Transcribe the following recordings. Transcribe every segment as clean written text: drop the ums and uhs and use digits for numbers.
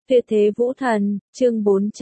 Tuyệt thế vũ thần, chương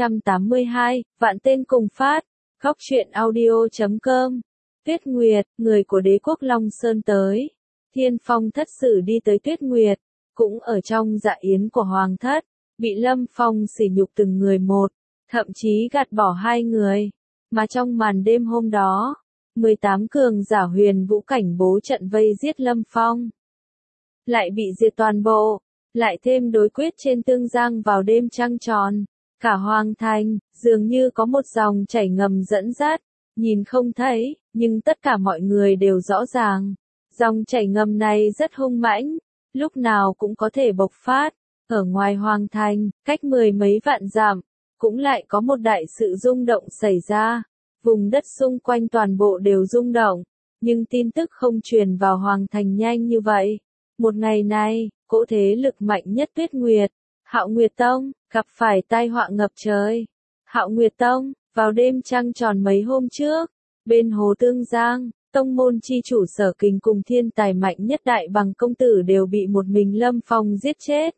482, vạn tên cùng phát, góc truyện audio.com. Tuyết Nguyệt, người của đế quốc Long Sơn tới. Thiên Phong thất sử đi tới Tuyết Nguyệt, cũng ở trong dạ yến của Hoàng thất, bị Lâm Phong sỉ nhục từng người một, thậm chí gạt bỏ hai người. Mà trong màn đêm hôm đó, 18 cường giả huyền vũ cảnh bố trận vây giết Lâm Phong. Lại bị diệt toàn bộ. Lại thêm đối quyết trên tương giang vào đêm trăng tròn, cả hoàng thành, dường như có một dòng chảy ngầm dẫn dắt, nhìn không thấy, nhưng tất cả mọi người đều rõ ràng. Dòng chảy ngầm này rất hung mãnh, lúc nào cũng có thể bộc phát. Ở ngoài hoàng thành, cách mười mấy vạn dặm, cũng lại có một đại sự rung động xảy ra. Vùng đất xung quanh toàn bộ đều rung động, nhưng tin tức không truyền vào hoàng thành nhanh như vậy. Một ngày này, cỗ thế lực mạnh nhất Tuyết Nguyệt, Hạo Nguyệt Tông, gặp phải tai họa ngập trời. Hạo Nguyệt Tông, vào đêm trăng tròn mấy hôm trước, bên hồ Tương Giang, tông môn chi chủ Sở Kình cùng thiên tài mạnh nhất Đại Bằng công tử đều bị một mình Lâm Phong giết chết.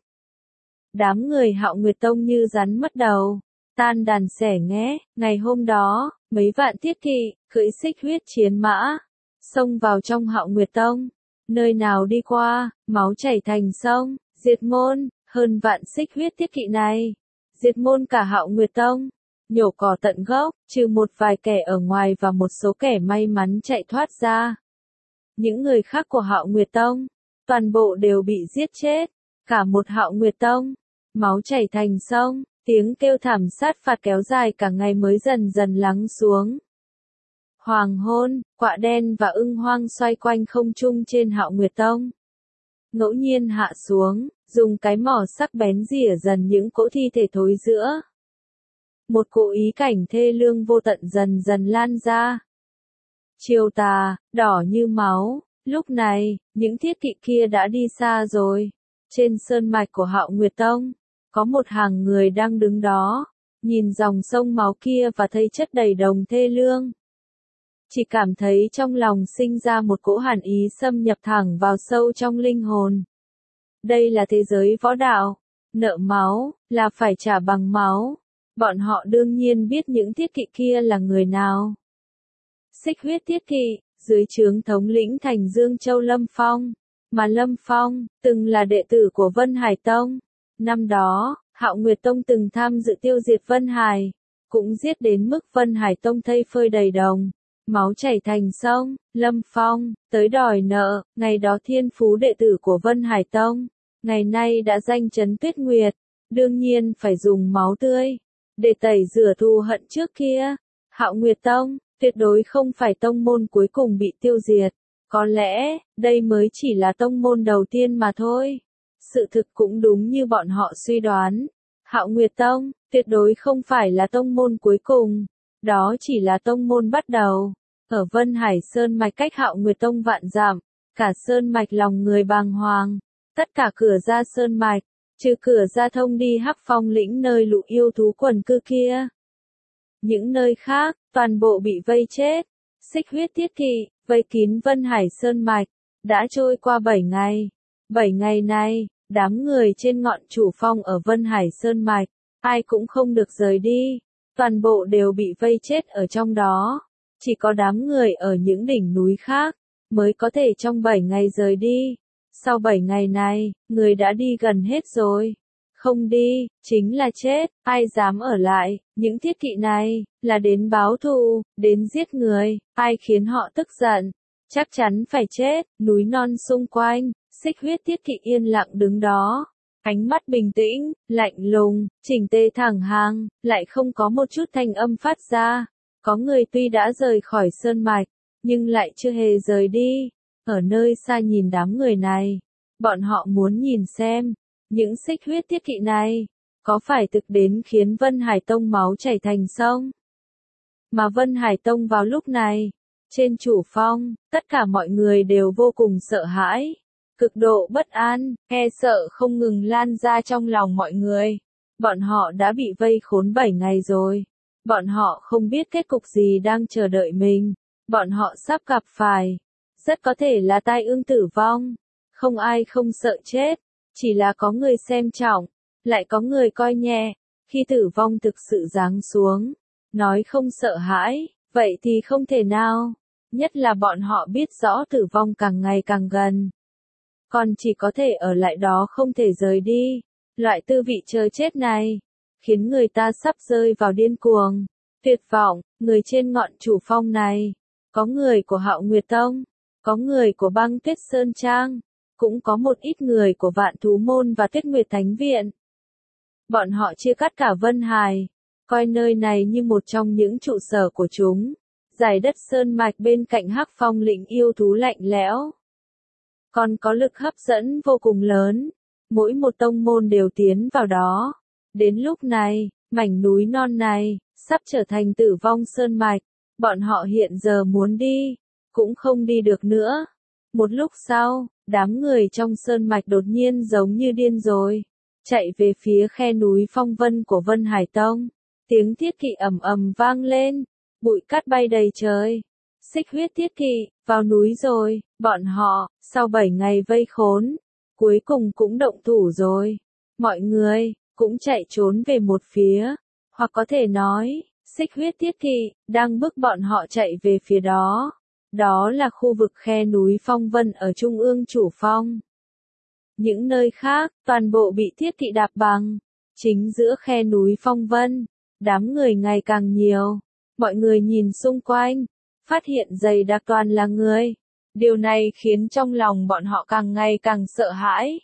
Đám người Hạo Nguyệt Tông như rắn mất đầu, tan đàn xẻ nghé. Ngày hôm đó, mấy vạn thiết kỵ, cưỡi xích huyết chiến mã, xông vào trong Hạo Nguyệt Tông. Nơi nào đi qua, máu chảy thành sông, diệt môn, hơn vạn xích huyết thiết kỵ này. Diệt môn cả Hạo Nguyệt Tông, nhổ cỏ tận gốc, trừ một vài kẻ ở ngoài và một số kẻ may mắn chạy thoát ra. Những người khác của Hạo Nguyệt Tông, toàn bộ đều bị giết chết, cả một Hạo Nguyệt Tông, máu chảy thành sông, tiếng kêu thảm sát phạt kéo dài cả ngày mới dần dần lắng xuống. Hoàng hôn, quạ đen và ưng hoang xoay quanh không trung trên Hạo Nguyệt Tông. Ngẫu nhiên hạ xuống, dùng cái mỏ sắc bén rỉa dần những cỗ thi thể thối rữa. Một cỗ ý cảnh thê lương vô tận dần dần lan ra. Chiều tà, đỏ như máu, lúc này, những thiết kỵ kia đã đi xa rồi. Trên sơn mạch của Hạo Nguyệt Tông, có một hàng người đang đứng đó, nhìn dòng sông máu kia và thấy chất đầy đồng thê lương. Chỉ cảm thấy trong lòng sinh ra một cỗ hàn ý xâm nhập thẳng vào sâu trong linh hồn. Đây là thế giới võ đạo, nợ máu, là phải trả bằng máu. Bọn họ đương nhiên biết những thiết kỵ kia là người nào. Xích huyết thiết kỵ, dưới trướng thống lĩnh thành Dương Châu Lâm Phong. Mà Lâm Phong, từng là đệ tử của Vân Hải Tông. Năm đó, Hạo Nguyệt Tông từng tham dự tiêu diệt Vân Hải, cũng giết đến mức Vân Hải Tông thây phơi đầy đồng. Máu chảy thành sông, Lâm Phong, tới đòi nợ. Ngày đó thiên phú đệ tử của Vân Hải Tông, ngày nay đã danh chấn Tuyết Nguyệt, đương nhiên phải dùng máu tươi, để tẩy rửa thù hận trước kia. Hạo Nguyệt Tông, tuyệt đối không phải tông môn cuối cùng bị tiêu diệt, có lẽ, đây mới chỉ là tông môn đầu tiên mà thôi. Sự thực cũng đúng như bọn họ suy đoán, Hạo Nguyệt Tông, tuyệt đối không phải là tông môn cuối cùng, đó chỉ là tông môn bắt đầu. Ở Vân Hải Sơn mạch cách Hạo Nguyệt Tông vạn dặm, cả sơn mạch lòng người bàng hoàng, tất cả cửa ra sơn mạch, trừ cửa ra thông đi Hắc Phong lĩnh nơi lũ yêu thú quần cư kia. Những nơi khác, toàn bộ bị vây chết. Xích huyết thiết kỵ, vây kín Vân Hải Sơn mạch, đã trôi qua 7 ngày. 7 ngày này, đám người trên ngọn chủ phong ở Vân Hải Sơn mạch, ai cũng không được rời đi, toàn bộ đều bị vây chết ở trong đó. Chỉ có đám người ở những đỉnh núi khác, mới có thể trong 7 ngày rời đi. Sau 7 ngày này, người đã đi gần hết rồi. Không đi, chính là chết, ai dám ở lại. Những thiết kỵ này, là đến báo thù, đến giết người, ai khiến họ tức giận, chắc chắn phải chết. Núi non xung quanh, xích huyết thiết kỵ yên lặng đứng đó. Ánh mắt bình tĩnh, lạnh lùng, chỉnh tề thẳng hàng, lại không có một chút thanh âm phát ra. Có người tuy đã rời khỏi sơn mạch, nhưng lại chưa hề rời đi. Ở nơi xa nhìn đám người này, bọn họ muốn nhìn xem, những xích huyết thiết kỵ này, có phải thực đến khiến Vân Hải Tông máu chảy thành sông. Mà Vân Hải Tông vào lúc này, trên chủ phong, tất cả mọi người đều vô cùng sợ hãi, cực độ bất an, e sợ không ngừng lan ra trong lòng mọi người. Bọn họ đã bị vây khốn 7 ngày rồi. Bọn họ không biết kết cục gì đang chờ đợi mình. Bọn họ sắp gặp phải, rất có thể là tai ương tử vong. Không ai không sợ chết, chỉ là có người xem trọng, lại có người coi nhẹ, khi tử vong thực sự giáng xuống, nói không sợ hãi, vậy thì không thể nào, nhất là bọn họ biết rõ tử vong càng ngày càng gần. Còn chỉ có thể ở lại đó không thể rời đi, loại tư vị chờ chết này, khiến người ta sắp rơi vào điên cuồng, tuyệt vọng. Người trên ngọn chủ phong này, có người của Hạo Nguyệt Tông, có người của Băng Tuyết Sơn Trang, cũng có một ít người của Vạn Thú Môn và Tuyết Nguyệt Thánh Viện. Bọn họ chia cắt cả Vân Hải, coi nơi này như một trong những trụ sở của chúng, dải đất sơn mạch bên cạnh Hắc Phong lĩnh yêu thú lạnh lẽo. Còn có lực hấp dẫn vô cùng lớn, mỗi một tông môn đều tiến vào đó. Đến lúc này, mảnh núi non này, sắp trở thành tử vong sơn mạch, bọn họ hiện giờ muốn đi, cũng không đi được nữa. Một lúc sau, đám người trong sơn mạch đột nhiên giống như điên rồi, chạy về phía khe núi phong vân của Vân Hải Tông. Tiếng thiết kỵ ầm ầm vang lên, bụi cát bay đầy trời. Xích huyết thiết kỵ, vào núi rồi, bọn họ, sau 7 ngày vây khốn, cuối cùng cũng động thủ rồi. Mọi người, cũng chạy trốn về một phía, hoặc có thể nói, xích huyết thiết kỵ, đang bức bọn họ chạy về phía đó. Đó là khu vực khe núi phong vân ở trung ương chủ phong. Những nơi khác, toàn bộ bị thiết kỵ đạp bằng. Chính giữa khe núi phong vân, đám người ngày càng nhiều. Mọi người nhìn xung quanh, phát hiện dày đặc toàn là người. Điều này khiến trong lòng bọn họ càng ngày càng sợ hãi.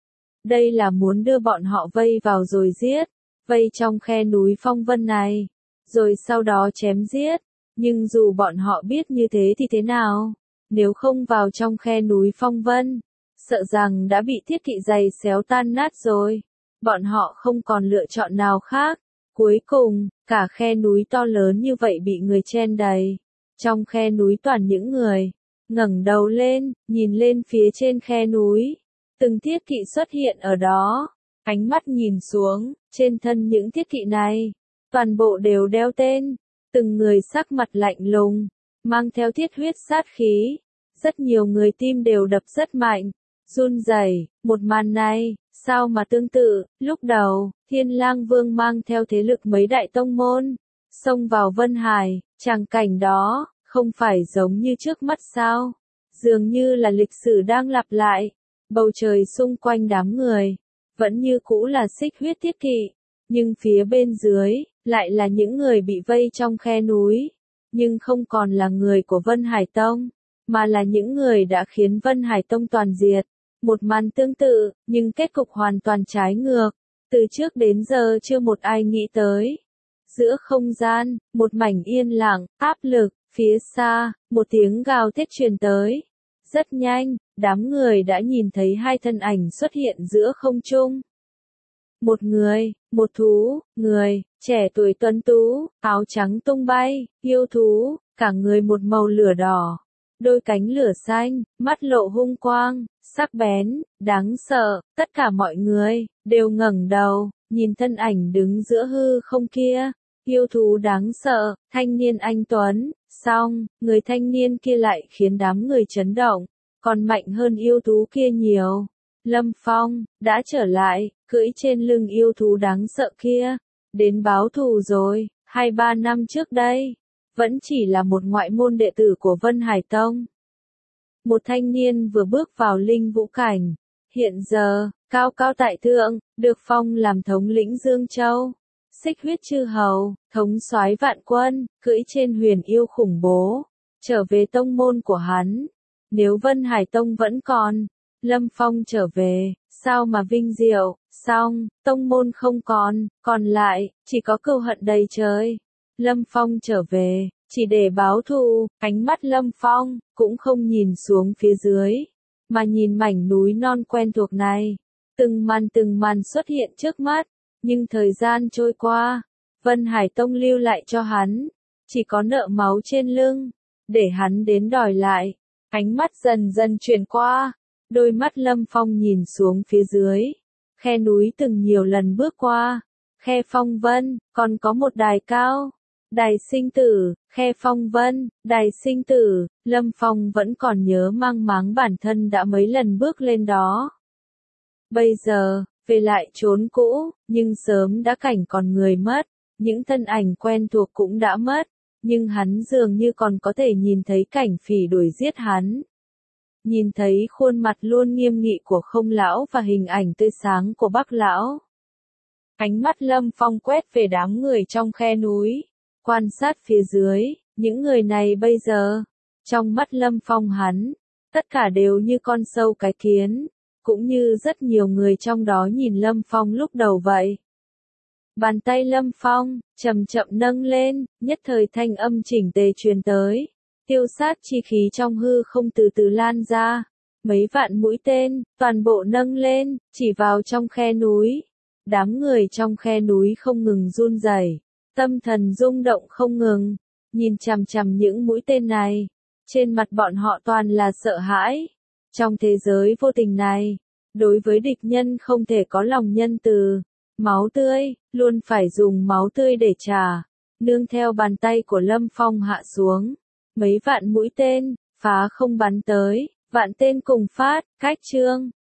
Đây là muốn đưa bọn họ vây vào rồi giết, vây trong khe núi phong vân này, rồi sau đó chém giết. Nhưng dù bọn họ biết như thế thì thế nào, nếu không vào trong khe núi phong vân, sợ rằng đã bị thiết kỵ giày xéo tan nát rồi. Bọn họ không còn lựa chọn nào khác. Cuối cùng, cả khe núi to lớn như vậy bị người chen đầy. Trong khe núi toàn những người, ngẩng đầu lên, nhìn lên phía trên khe núi. Từng thiết kỵ xuất hiện ở đó, ánh mắt nhìn xuống, trên thân những thiết kỵ này, toàn bộ đều đeo tên, từng người sắc mặt lạnh lùng, mang theo thiết huyết sát khí. Rất nhiều người tim đều đập rất mạnh, run rẩy. Một màn này, sao mà tương tự, lúc đầu, Thiên Lang Vương mang theo thế lực mấy đại tông môn, xông vào Vân Hải, tràng cảnh đó, không phải giống như trước mắt sao? Dường như là lịch sử đang lặp lại, bầu trời xung quanh đám người, vẫn như cũ là xích huyết thiết kỵ, nhưng phía bên dưới, lại là những người bị vây trong khe núi, nhưng không còn là người của Vân Hải Tông, mà là những người đã khiến Vân Hải Tông toàn diệt. Một màn tương tự, nhưng kết cục hoàn toàn trái ngược. Từ trước đến giờ chưa một ai nghĩ tới. Giữa không gian, một mảnh yên lặng, áp lực, phía xa, một tiếng gào thét truyền tới. Rất nhanh, đám người đã nhìn thấy hai thân ảnh xuất hiện giữa không trung. Một người, một thú, người, trẻ tuổi tuấn tú, áo trắng tung bay, yêu thú, cả người một màu lửa đỏ. Đôi cánh lửa xanh, mắt lộ hung quang, sắc bén, đáng sợ. Tất cả mọi người đều ngẩng đầu, nhìn thân ảnh đứng giữa hư không kia. Yêu thú đáng sợ, thanh niên anh tuấn. Song, người thanh niên kia lại khiến đám người chấn động, còn mạnh hơn yêu thú kia nhiều. Lâm Phong đã trở lại, cưỡi trên lưng yêu thú đáng sợ kia, đến báo thù rồi. 2-3 năm trước đây, vẫn chỉ là một ngoại môn đệ tử của Vân Hải Tông. Một thanh niên vừa bước vào linh vũ cảnh, hiện giờ, cao cao tại thượng, được phong làm thống lĩnh Dương Châu. Xích huyết chư hầu, thống soái vạn quân, cưỡi trên huyền yêu khủng bố, trở về tông môn của hắn. Nếu Vân Hải Tông vẫn còn, Lâm Phong trở về, sao mà vinh diệu, song, tông môn không còn lại, chỉ có cừu hận đầy trời. Lâm Phong trở về, chỉ để báo thù. Ánh mắt Lâm Phong cũng không nhìn xuống phía dưới, mà nhìn mảnh núi non quen thuộc này. Từng màn xuất hiện trước mắt, nhưng thời gian trôi qua, Vân Hải Tông lưu lại cho hắn, chỉ có nợ máu trên lưng, để hắn đến đòi lại. Ánh mắt dần dần chuyển qua, đôi mắt Lâm Phong nhìn xuống phía dưới, khe núi từng nhiều lần bước qua, khe phong vân, còn có một đài cao. Đài sinh tử, khe phong vân, đài sinh tử. Lâm Phong vẫn còn nhớ mang máng bản thân đã mấy lần bước lên đó. Bây giờ, về lại chốn cũ, nhưng sớm đã cảnh còn người mất, những thân ảnh quen thuộc cũng đã mất, nhưng hắn dường như còn có thể nhìn thấy cảnh phỉ đuổi giết hắn. Nhìn thấy khuôn mặt luôn nghiêm nghị của Không lão và hình ảnh tươi sáng của Bác lão. Ánh mắt Lâm Phong quét về đám người trong khe núi, quan sát phía dưới, những người này bây giờ, trong mắt Lâm Phong hắn, tất cả đều như con sâu cái kiến, cũng như rất nhiều người trong đó nhìn Lâm Phong lúc đầu vậy. Bàn tay Lâm Phong, chậm chậm nâng lên, nhất thời thanh âm chỉnh tề truyền tới. Tiêu sát chi khí trong hư không từ từ lan ra. Mấy vạn mũi tên, toàn bộ nâng lên, chỉ vào trong khe núi. Đám người trong khe núi không ngừng run rẩy, tâm thần rung động không ngừng, nhìn chằm chằm những mũi tên này. Trên mặt bọn họ toàn là sợ hãi. Trong thế giới vô tình này, đối với địch nhân không thể có lòng nhân từ. Máu tươi, luôn phải dùng máu tươi để trả. Nương theo bàn tay của Lâm Phong hạ xuống. Mấy vạn mũi tên, phá không bắn tới, vạn tên cùng phát, cách chương.